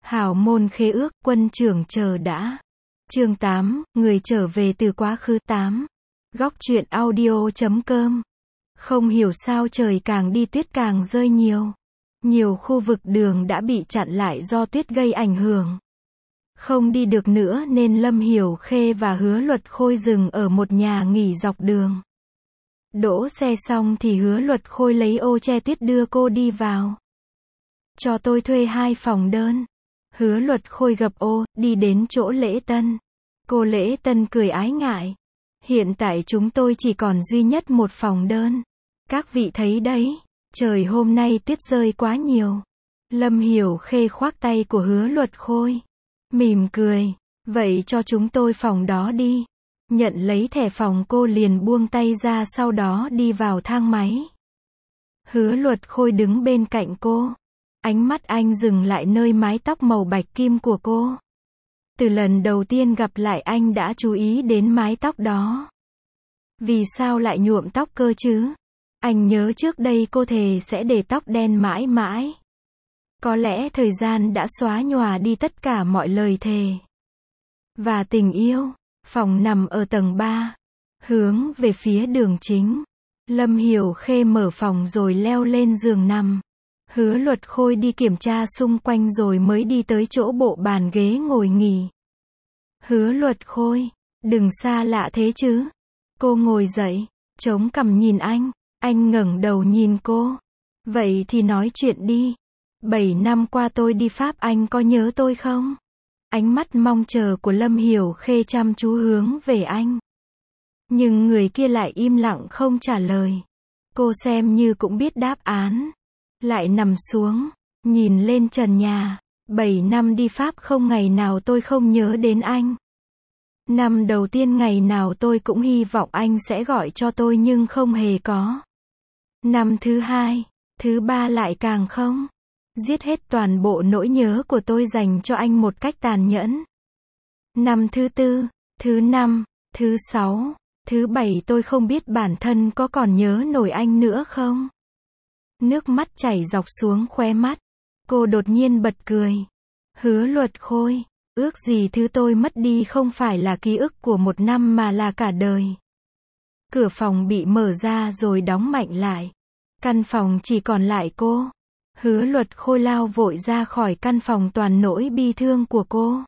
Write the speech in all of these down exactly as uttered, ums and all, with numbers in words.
Hảo môn khế ước, quân trưởng chờ đã. Chương tám, người trở về từ quá khứ tám. Góc truyện audio chấm com. Không hiểu sao trời càng đi tuyết càng rơi nhiều. Nhiều khu vực đường đã bị chặn lại do tuyết gây ảnh hưởng. Không đi được nữa nên Lâm Hiểu Khê và Hứa Luật Khôi dừng ở một nhà nghỉ dọc đường. Đỗ xe xong thì Hứa Luật Khôi lấy ô che tuyết đưa cô đi vào. Cho tôi thuê hai phòng đơn. Hứa Luật Khôi gập ô, đi đến chỗ Lễ Tân. Cô Lễ Tân cười ái ngại. Hiện tại chúng tôi chỉ còn duy nhất một phòng đơn. Các vị thấy đấy, trời hôm nay tuyết rơi quá nhiều. Lâm Hiểu Khê khoác tay của Hứa Luật Khôi. Mỉm cười, vậy cho chúng tôi phòng đó đi. Nhận lấy thẻ phòng cô liền buông tay ra sau đó đi vào thang máy. Hứa Luật Khôi đứng bên cạnh cô. Ánh mắt anh dừng lại nơi mái tóc màu bạch kim của cô. Từ lần đầu tiên gặp lại anh đã chú ý đến mái tóc đó. Vì sao lại nhuộm tóc cơ chứ? Anh nhớ trước đây cô thề sẽ để tóc đen mãi mãi. Có lẽ thời gian đã xóa nhòa đi tất cả mọi lời thề và tình yêu. Phòng nằm ở tầng ba, hướng về phía đường chính. Lâm Hiểu Khê mở phòng rồi leo lên giường nằm. Hứa Luật Khôi đi kiểm tra xung quanh rồi mới đi tới chỗ bộ bàn ghế ngồi nghỉ. Hứa Luật Khôi, đừng xa lạ thế chứ. Cô ngồi dậy, chống cằm nhìn anh. Anh ngẩng đầu nhìn cô. Vậy thì nói chuyện đi. Bảy năm qua tôi đi Pháp, anh có nhớ tôi không? Ánh mắt mong chờ của Lâm Hiểu Khê chăm chú hướng về anh. Nhưng người kia lại im lặng không trả lời. Cô xem như cũng biết đáp án. Lại nằm xuống, nhìn lên trần nhà. Bảy năm đi Pháp không ngày nào tôi không nhớ đến anh. Năm đầu tiên ngày nào tôi cũng hy vọng anh sẽ gọi cho tôi nhưng không hề có. Năm thứ hai, thứ ba lại càng không. Giết hết toàn bộ nỗi nhớ của tôi dành cho anh một cách tàn nhẫn. Năm thứ tư, thứ năm, thứ sáu, thứ bảy tôi không biết bản thân có còn nhớ nổi anh nữa không? Nước mắt chảy dọc xuống khóe mắt. Cô đột nhiên bật cười. Hứa Luật Khôi, ước gì thứ tôi mất đi không phải là ký ức của một năm mà là cả đời. Cửa phòng bị mở ra rồi đóng mạnh lại. Căn phòng chỉ còn lại cô. Hứa Luật Khôi lao vội ra khỏi căn phòng toàn nỗi bi thương của cô.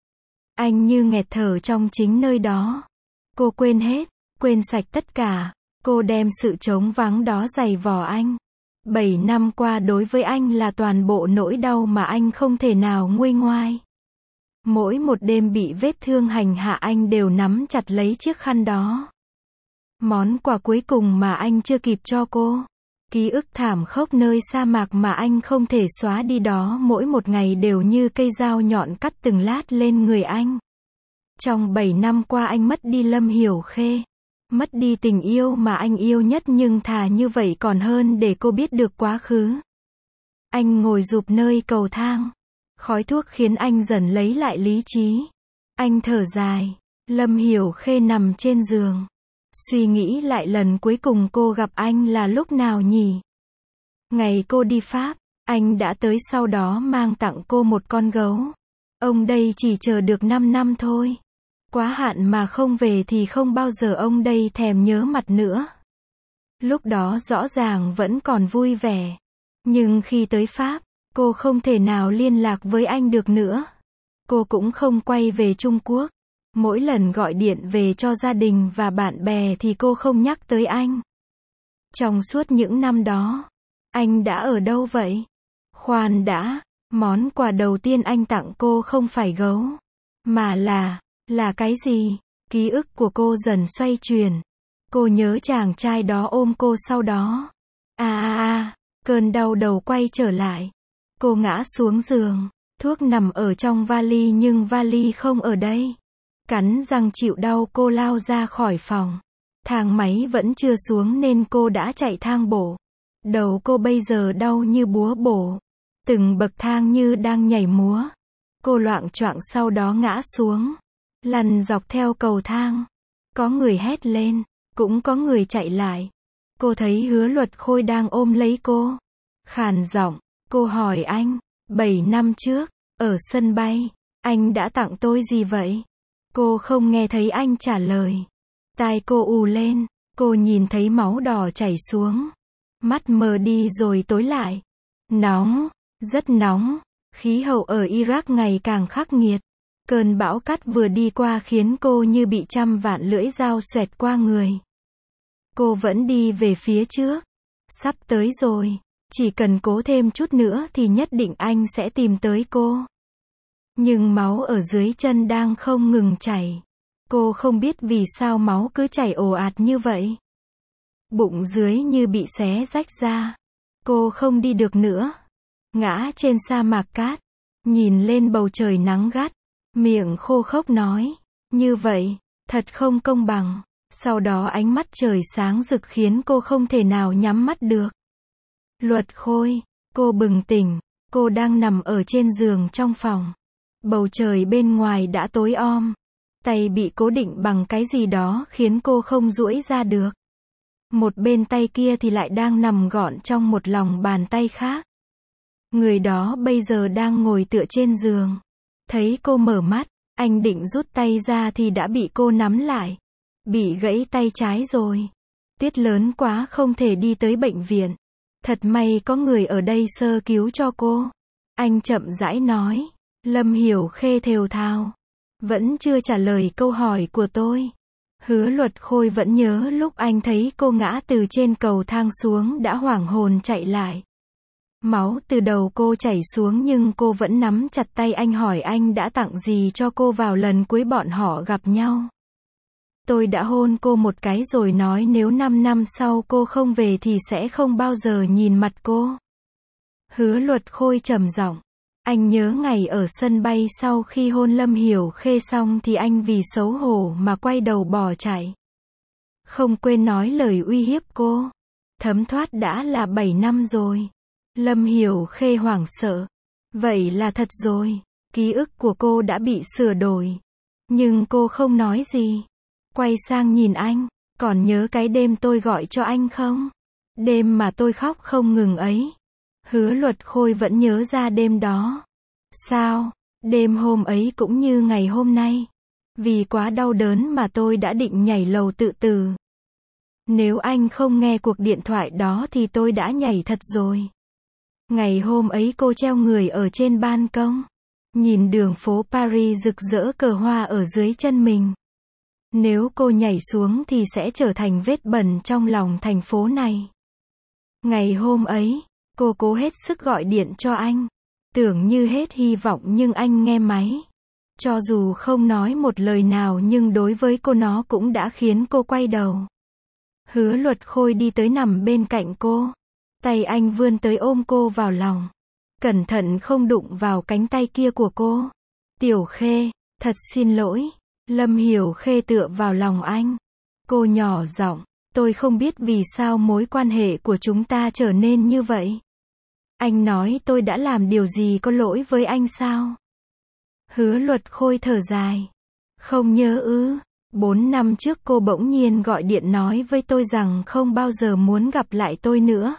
Anh như nghẹt thở trong chính nơi đó. Cô quên hết, quên sạch tất cả. Cô đem sự trống vắng đó giày vò anh. Bảy năm qua đối với anh là toàn bộ nỗi đau mà anh không thể nào nguôi ngoai. Mỗi một đêm bị vết thương hành hạ anh đều nắm chặt lấy chiếc khăn đó. Món quà cuối cùng mà anh chưa kịp cho cô. Ký ức thảm khốc nơi sa mạc mà anh không thể xóa đi đó mỗi một ngày đều như cây dao nhọn cắt từng lát lên người anh. Trong bảy năm qua anh mất đi Lâm Hiểu Khê. Mất đi tình yêu mà anh yêu nhất nhưng thà như vậy còn hơn để cô biết được quá khứ. Anh ngồi rụp nơi cầu thang. Khói thuốc khiến anh dần lấy lại lý trí. Anh thở dài. Lâm Hiểu Khê nằm trên giường. Suy nghĩ lại lần cuối cùng cô gặp anh là lúc nào nhỉ? Ngày cô đi Pháp, anh đã tới sau đó mang tặng cô một con gấu. Ông đây chỉ chờ được năm năm thôi. Quá hạn mà không về thì không bao giờ ông đây thèm nhớ mặt nữa. Lúc đó rõ ràng vẫn còn vui vẻ. Nhưng khi tới Pháp, cô không thể nào liên lạc với anh được nữa. Cô cũng không quay về Trung Quốc. Mỗi lần gọi điện về cho gia đình và bạn bè thì cô không nhắc tới anh. Trong suốt những năm đó, anh đã ở đâu vậy? Khoan đã, món quà đầu tiên anh tặng cô không phải gấu, mà là, là cái gì? Ký ức của cô dần xoay chuyển. Cô nhớ chàng trai đó ôm cô sau đó. À à à, cơn đau đầu quay trở lại. Cô ngã xuống giường, thuốc nằm ở trong vali nhưng vali không ở đây. Cắn răng chịu đau cô lao ra khỏi phòng. Thang máy vẫn chưa xuống nên cô đã chạy thang bộ. Đầu cô bây giờ đau như búa bổ. Từng bậc thang như đang nhảy múa. Cô loạng choạng sau đó ngã xuống. Lăn dọc theo cầu thang. Có người hét lên, cũng có người chạy lại. Cô thấy Hứa Luật Khôi đang ôm lấy cô. Khàn giọng, cô hỏi anh, bảy năm trước, Ở sân bay, anh đã tặng tôi gì vậy? Cô không nghe thấy anh trả lời. Tai cô ù lên, cô nhìn thấy máu đỏ chảy xuống. Mắt mờ đi rồi tối lại. Nóng, rất nóng. Khí hậu ở Iraq ngày càng khắc nghiệt. Cơn bão cát vừa đi qua khiến cô như bị trăm vạn lưỡi dao xoẹt qua người. Cô vẫn đi về phía trước. Sắp tới rồi. Chỉ cần cố thêm chút nữa thì nhất định anh sẽ tìm tới cô. Nhưng máu ở dưới chân đang không ngừng chảy. Cô không biết vì sao máu cứ chảy ồ ạt như vậy. Bụng dưới như bị xé rách ra. Cô không đi được nữa. Ngã trên sa mạc cát. Nhìn lên bầu trời nắng gắt. Miệng khô khốc nói. Như vậy, thật không công bằng. Sau đó ánh mắt trời sáng rực khiến cô không thể nào nhắm mắt được. Luật Khôi. Cô bừng tỉnh. Cô đang nằm ở trên giường trong phòng. Bầu trời bên ngoài đã tối om. Tay bị cố định bằng cái gì đó khiến cô không duỗi ra được. Một bên tay kia thì lại đang nằm gọn trong một lòng bàn tay khác. Người đó bây giờ đang ngồi tựa trên giường. Thấy cô mở mắt, anh định rút tay ra thì đã bị cô nắm lại. Bị gãy tay trái rồi. Tuyết lớn quá không thể đi tới bệnh viện. Thật may có người ở đây sơ cứu cho cô. Anh chậm rãi nói. Lâm Hiểu Khê thều thào. Vẫn chưa trả lời câu hỏi của tôi. Hứa Luật Khôi vẫn nhớ lúc anh thấy cô ngã từ trên cầu thang xuống đã hoảng hồn chạy lại. Máu từ đầu cô chảy xuống nhưng cô vẫn nắm chặt tay anh hỏi anh đã tặng gì cho cô vào lần cuối bọn họ gặp nhau. Tôi đã hôn cô một cái rồi nói nếu năm năm sau cô không về thì sẽ không bao giờ nhìn mặt cô. Hứa Luật Khôi trầm giọng. Anh nhớ ngày ở sân bay sau khi hôn Lâm Hiểu Khê xong thì anh vì xấu hổ mà quay đầu bỏ chạy. Không quên nói lời uy hiếp cô. Thấm thoát đã là bảy năm rồi. Lâm Hiểu Khê hoảng sợ. Vậy là thật rồi. Ký ức của cô đã bị sửa đổi. Nhưng cô không nói gì. Quay sang nhìn anh. Còn nhớ cái đêm tôi gọi cho anh không? Đêm mà tôi khóc không ngừng ấy. Hứa Luật Khôi vẫn nhớ ra đêm đó. Sao? Đêm hôm ấy cũng như ngày hôm nay. Vì quá đau đớn mà tôi đã định nhảy lầu tự tử. Nếu anh không nghe cuộc điện thoại đó thì tôi đã nhảy thật rồi. Ngày hôm ấy cô treo người ở trên ban công. Nhìn đường phố Paris rực rỡ cờ hoa ở dưới chân mình. Nếu cô nhảy xuống thì sẽ trở thành vết bẩn trong lòng thành phố này. Ngày hôm ấy, cô cố hết sức gọi điện cho anh. Tưởng như hết hy vọng nhưng anh nghe máy. Cho dù không nói một lời nào nhưng đối với cô nó cũng đã khiến cô quay đầu. Hứa Luật Khôi đi tới nằm bên cạnh cô. Tay anh vươn tới ôm cô vào lòng. Cẩn thận không đụng vào cánh tay kia của cô. Tiểu Khê, thật xin lỗi. Lâm Hiểu Khê tựa vào lòng anh. Cô nhỏ giọng, tôi không biết vì sao mối quan hệ của chúng ta trở nên như vậy. Anh nói tôi đã làm điều gì có lỗi với anh sao? Hứa Luật Khôi thở dài. Không nhớ ư. Bốn năm trước cô bỗng nhiên gọi điện nói với tôi rằng không bao giờ muốn gặp lại tôi nữa.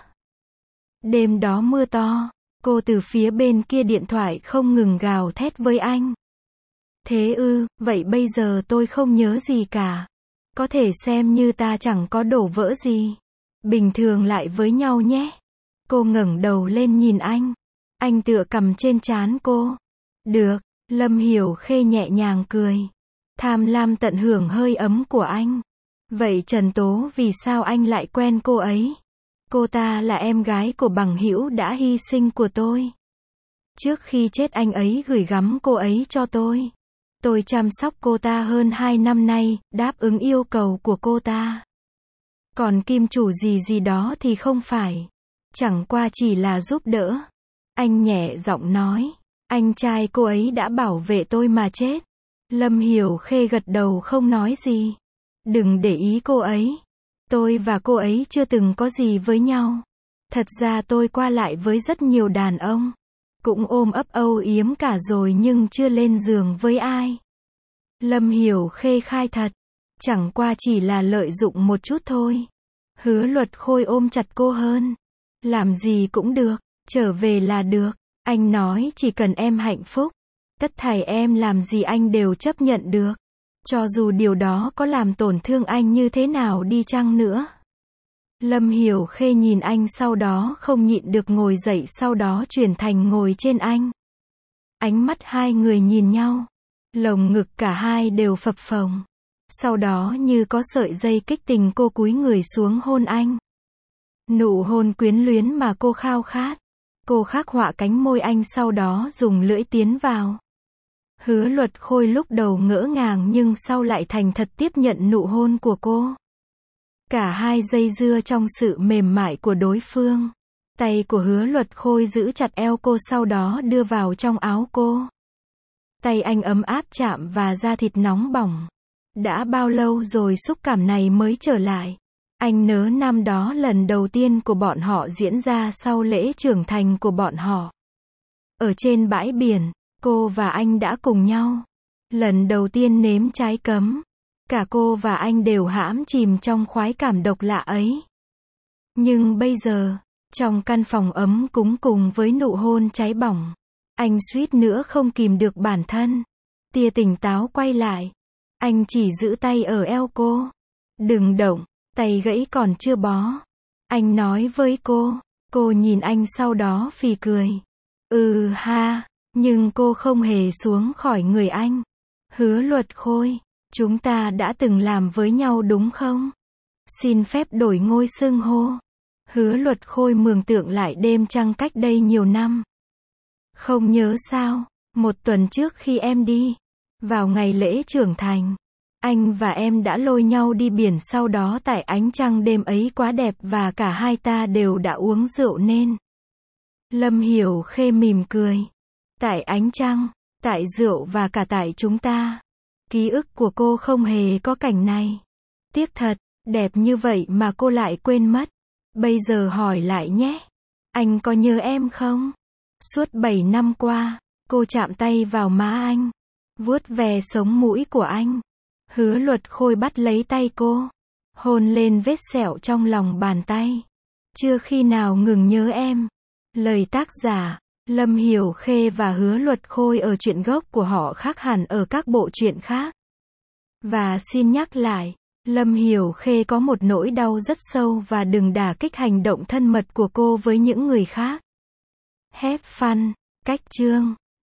Đêm đó mưa to. Cô từ phía bên kia điện thoại không ngừng gào thét với anh. Thế ư, vậy bây giờ tôi không nhớ gì cả. Có thể xem như ta chẳng có đổ vỡ gì. Bình thường lại với nhau nhé. Cô ngẩng đầu lên nhìn anh. Anh tựa cằm trên trán cô. Được, Lâm Hiểu Khê nhẹ nhàng cười. Tham lam tận hưởng hơi ấm của anh. Vậy Trần Tố vì sao anh lại quen cô ấy? Cô ta là em gái của bằng hữu đã hy sinh của tôi. Trước khi chết anh ấy gửi gắm cô ấy cho tôi. Tôi chăm sóc cô ta hơn hai năm nay, đáp ứng yêu cầu của cô ta. Còn kim chủ gì gì đó thì không phải. Chẳng qua chỉ là giúp đỡ. Anh nhẹ giọng nói. Anh trai cô ấy đã bảo vệ tôi mà chết. Lâm Hiểu Khê gật đầu không nói gì. Đừng để ý cô ấy. Tôi và cô ấy chưa từng có gì với nhau. Thật ra tôi qua lại với rất nhiều đàn ông. Cũng ôm ấp âu yếm cả rồi nhưng chưa lên giường với ai. Lâm Hiểu Khê khai thật. Chẳng qua chỉ là lợi dụng một chút thôi. Hứa Luật Khôi ôm chặt cô hơn. Làm gì cũng được. Trở về là được. Anh nói chỉ cần em hạnh phúc, tất thảy em làm gì anh đều chấp nhận được. Cho dù điều đó có làm tổn thương anh như thế nào đi chăng nữa. Lâm Hiểu Khê nhìn anh sau đó không nhịn được ngồi dậy, sau đó chuyển thành ngồi trên anh. Ánh mắt hai người nhìn nhau. Lồng ngực cả hai đều phập phồng. Sau đó như có sợi dây kích tình, cô cúi người xuống hôn anh. Nụ hôn quyến luyến mà cô khao khát. Cô khắc họa cánh môi anh, sau đó dùng lưỡi tiến vào. Hứa Luật Khôi lúc đầu ngỡ ngàng nhưng sau lại thành thật tiếp nhận nụ hôn của cô. Cả hai dây dưa trong sự mềm mại của đối phương. Tay của Hứa Luật Khôi giữ chặt eo cô, sau đó đưa vào trong áo cô. Tay anh ấm áp chạm và da thịt nóng bỏng. Đã bao lâu rồi xúc cảm này mới trở lại. Anh nhớ năm đó lần đầu tiên của bọn họ diễn ra sau lễ trưởng thành của bọn họ. Ở trên bãi biển, cô và anh đã cùng nhau. Lần đầu tiên nếm trái cấm. Cả cô và anh đều hãm chìm trong khoái cảm độc lạ ấy. Nhưng bây giờ, trong căn phòng ấm cúng cùng với nụ hôn cháy bỏng, anh suýt nữa không kìm được bản thân. Tia tỉnh táo quay lại. Anh chỉ giữ tay ở eo cô. Đừng động, tay gãy còn chưa bó. Anh nói với cô. Cô nhìn anh sau đó phì cười. Ừ ha, nhưng cô không hề xuống khỏi người anh. Hứa Luật Khôi, chúng ta đã từng làm với nhau đúng không? Xin phép đổi ngôi xưng hô. Hứa Luật Khôi mường tượng lại đêm trăng cách đây nhiều năm. Không nhớ sao, một tuần trước khi em đi, vào ngày lễ trưởng thành, anh và em đã lôi nhau đi biển, sau đó tại ánh trăng đêm ấy quá đẹp và cả hai ta đều đã uống rượu nên. Lâm Hiểu Khê mỉm cười. Tại ánh trăng, tại rượu và cả tại chúng ta. Ký ức của cô không hề có cảnh này. Tiếc thật, đẹp như vậy mà cô lại quên mất. Bây giờ hỏi lại nhé. Anh có nhớ em không? Suốt bảy năm qua, cô chạm tay vào má anh, vuốt ve sống mũi của anh. Hứa Luật Khôi bắt lấy tay cô, hôn lên vết sẹo trong lòng bàn tay. Chưa khi nào ngừng nhớ em. Lời tác giả, Lâm Hiểu Khê và Hứa Luật Khôi ở truyện gốc của họ khác hẳn ở các bộ truyện khác. Và xin nhắc lại, Lâm Hiểu Khê có một nỗi đau rất sâu và đừng đả kích hành động thân mật của cô với những người khác. Have fun, cách chương.